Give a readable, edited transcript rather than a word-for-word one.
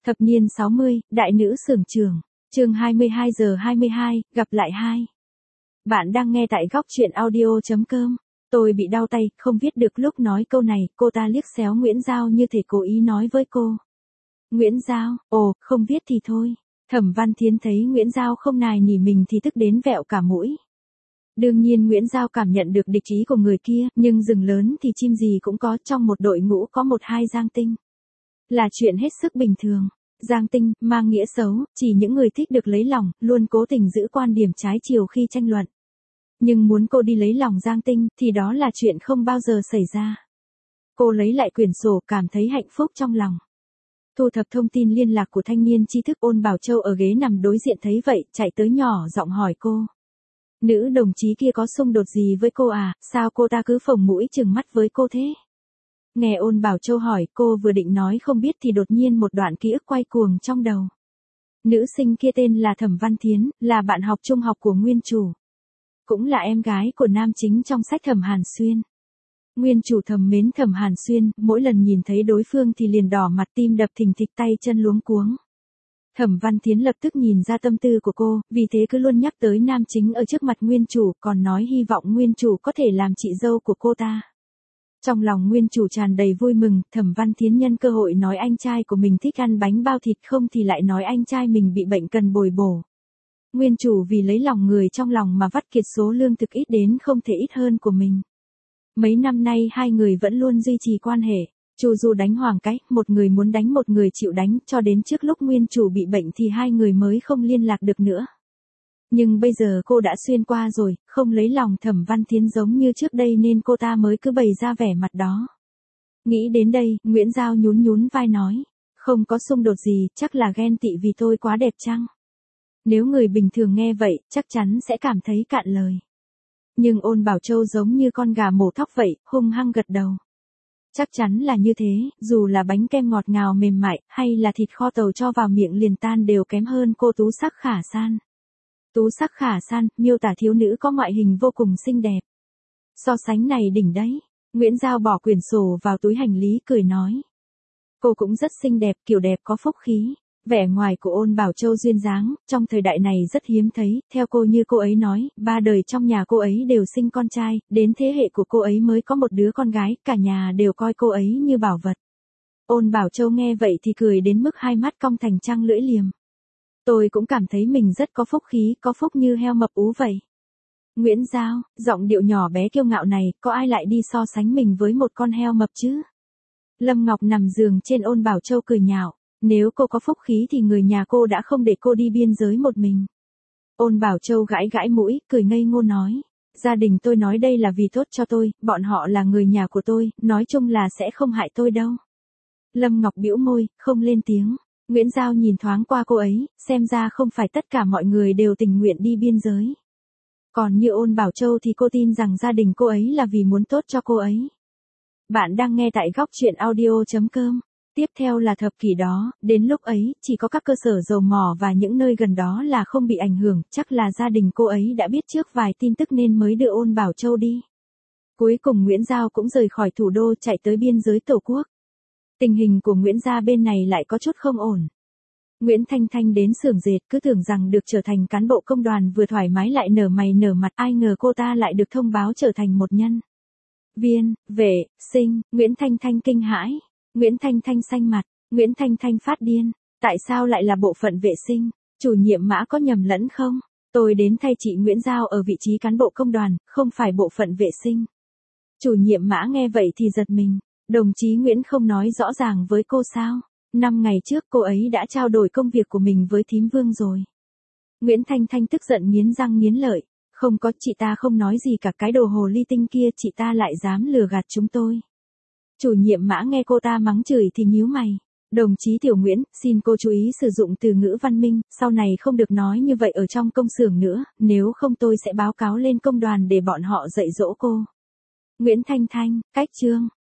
Thập niên 60, đại nữ xưởng trưởng. Chương 22:22, gặp lại 2. Bạn đang nghe tại góc truyện audio.com. Tôi bị đau tay, không viết được lúc nói câu này, cô ta liếc xéo Nguyễn Giao như thể cố ý nói với cô. Nguyễn Giao, ồ, không viết thì thôi. Thẩm Văn Thiến thấy Nguyễn Giao không nài nỉ mình thì tức đến vẹo cả mũi. Đương nhiên Nguyễn Giao cảm nhận được địch ý của người kia, nhưng rừng lớn thì chim gì cũng có, trong một đội ngũ có một hai Giang Tinh. Là chuyện hết sức bình thường. Giang Tinh, mang nghĩa xấu, chỉ những người thích được lấy lòng, luôn cố tình giữ quan điểm trái chiều khi tranh luận. Nhưng muốn cô đi lấy lòng Giang Tinh, thì đó là chuyện không bao giờ xảy ra. Cô lấy lại quyển sổ, cảm thấy hạnh phúc trong lòng. Thu thập thông tin liên lạc của thanh niên tri thức Ôn Bảo Châu ở ghế nằm đối diện thấy vậy, chạy tới nhỏ giọng hỏi cô. Nữ đồng chí kia có xung đột gì với cô à, sao cô ta cứ phồng mũi trừng mắt với cô thế? Nghe Ôn Bảo Châu hỏi, cô vừa định nói không biết thì đột nhiên một đoạn ký ức quay cuồng trong đầu. Nữ sinh kia tên là Thẩm Văn Thiến, là bạn học trung học của nguyên chủ. Cũng là em gái của nam chính trong sách Thẩm Hàn Xuyên. Nguyên chủ thầm mến Thẩm Hàn Xuyên, mỗi lần nhìn thấy đối phương thì liền đỏ mặt, tim đập thình thịch, tay chân luống cuống. Thẩm Văn Thiến lập tức nhìn ra tâm tư của cô, vì thế cứ luôn nhắc tới nam chính ở trước mặt nguyên chủ, còn nói hy vọng nguyên chủ có thể làm chị dâu của cô ta. Trong lòng nguyên chủ tràn đầy vui mừng, Thẩm Văn Thiến nhân cơ hội nói anh trai của mình thích ăn bánh bao thịt, không thì lại nói anh trai mình bị bệnh cần bồi bổ. Nguyên chủ vì lấy lòng người trong lòng mà vắt kiệt số lương thực ít đến không thể ít hơn của mình. Mấy năm nay hai người vẫn luôn duy trì quan hệ. Chu Du đánh Hoàng Cái, một người muốn đánh một người chịu đánh, cho đến trước lúc nguyên chủ bị bệnh thì hai người mới không liên lạc được nữa. Nhưng bây giờ cô đã xuyên qua rồi, không lấy lòng Thẩm Văn Thiến giống như trước đây nên cô ta mới cứ bày ra vẻ mặt đó. Nghĩ đến đây, Nguyễn Giao nhún nhún vai nói. Không có xung đột gì, chắc là ghen tị vì tôi quá đẹp chăng? Nếu người bình thường nghe vậy, chắc chắn sẽ cảm thấy cạn lời. Nhưng Ôn Bảo Châu giống như con gà mổ thóc vậy, hung hăng gật đầu. Chắc chắn là như thế, dù là bánh kem ngọt ngào mềm mại, hay là thịt kho tàu cho vào miệng liền tan đều kém hơn cô Tú Sắc Khả San. Tú Sắc Khả San, miêu tả thiếu nữ có ngoại hình vô cùng xinh đẹp. So sánh này đỉnh đấy. Nguyễn Giao bỏ quyển sổ vào túi hành lý cười nói. Cô cũng rất xinh đẹp, kiểu đẹp có phúc khí. Vẻ ngoài của Ôn Bảo Châu duyên dáng, trong thời đại này rất hiếm thấy, theo cô như cô ấy nói, 3 đời trong nhà cô ấy đều sinh con trai, đến thế hệ của cô ấy mới có một đứa con gái, cả nhà đều coi cô ấy như bảo vật. Ôn Bảo Châu nghe vậy thì cười đến mức hai mắt cong thành trăng lưỡi liềm. Tôi cũng cảm thấy mình rất có phúc khí, có phúc như heo mập ú vậy. Nguyễn Giao, giọng điệu nhỏ bé kiêu ngạo này, có ai lại đi so sánh mình với một con heo mập chứ? Lâm Ngọc nằm giường trên Ôn Bảo Châu cười nhạo. Nếu cô có phúc khí thì người nhà cô đã không để cô đi biên giới một mình. Ôn Bảo Châu gãi gãi mũi, cười ngây ngô nói. Gia đình tôi nói đây là vì tốt cho tôi, bọn họ là người nhà của tôi, nói chung là sẽ không hại tôi đâu. Lâm Ngọc bĩu môi, không lên tiếng. Nguyễn Giao nhìn thoáng qua cô ấy, xem ra không phải tất cả mọi người đều tình nguyện đi biên giới. Còn như Ôn Bảo Châu thì cô tin rằng gia đình cô ấy là vì muốn tốt cho cô ấy. Bạn đang nghe tại góc truyện audio.com. Tiếp theo là thập kỷ đó, đến lúc ấy, chỉ có các cơ sở dầu mỏ và những nơi gần đó là không bị ảnh hưởng, chắc là gia đình cô ấy đã biết trước vài tin tức nên mới đưa Ôn Bảo Châu đi. Cuối cùng Nguyễn Giao cũng rời khỏi thủ đô chạy tới biên giới Tổ quốc. Tình hình của Nguyễn gia bên này lại có chút không ổn. Nguyễn Thanh Thanh đến xưởng dệt cứ tưởng rằng được trở thành cán bộ công đoàn vừa thoải mái lại nở mày nở mặt, ai ngờ cô ta lại được thông báo trở thành một nhân viên, vệ sinh, Nguyễn Thanh Thanh kinh hãi. Nguyễn Thanh Thanh xanh mặt, Nguyễn Thanh Thanh phát điên, tại sao lại là bộ phận vệ sinh, chủ nhiệm Mã có nhầm lẫn không? Tôi đến thay chị Nguyễn Giao ở vị trí cán bộ công đoàn, không phải bộ phận vệ sinh. Chủ nhiệm Mã nghe vậy thì giật mình, đồng chí Nguyễn không nói rõ ràng với cô sao? 5 ngày trước cô ấy đã trao đổi công việc của mình với thím Vương rồi. Nguyễn Thanh Thanh tức giận nghiến răng nghiến lợi, không có, chị ta không nói gì cả, cái đồ hồ ly tinh kia chị ta lại dám lừa gạt chúng tôi. Chủ nhiệm Mã nghe cô ta mắng chửi thì nhíu mày. Đồng chí Tiểu Nguyễn, xin cô chú ý sử dụng từ ngữ văn minh, sau này không được nói như vậy ở trong công xưởng nữa, nếu không tôi sẽ báo cáo lên công đoàn để bọn họ dạy dỗ cô. Nguyễn Thanh Thanh, cách chương.